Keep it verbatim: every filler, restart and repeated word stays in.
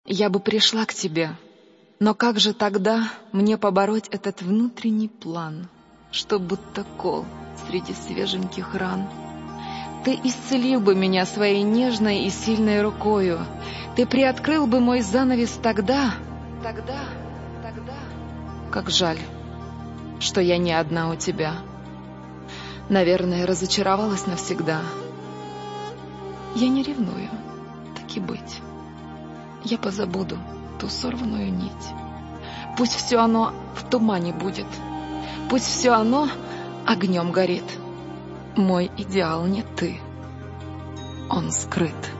Я бы пришла к тебе, но как же тогда мне побороть этот внутренний план, что будто кол среди свеженьких ран? Ты исцелил бы меня своей нежной и сильной рукою, ты приоткрыл бы мой занавес тогда, тогда, тогда. Как жаль, что я не одна у тебя. Наверное, разочаровалась навсегда. Я не ревную, так и быть. Я позабуду ту сорванную нить. Пусть все оно в тумане будет, пусть все оно огнем горит. Мой идеал не ты, он скрыт.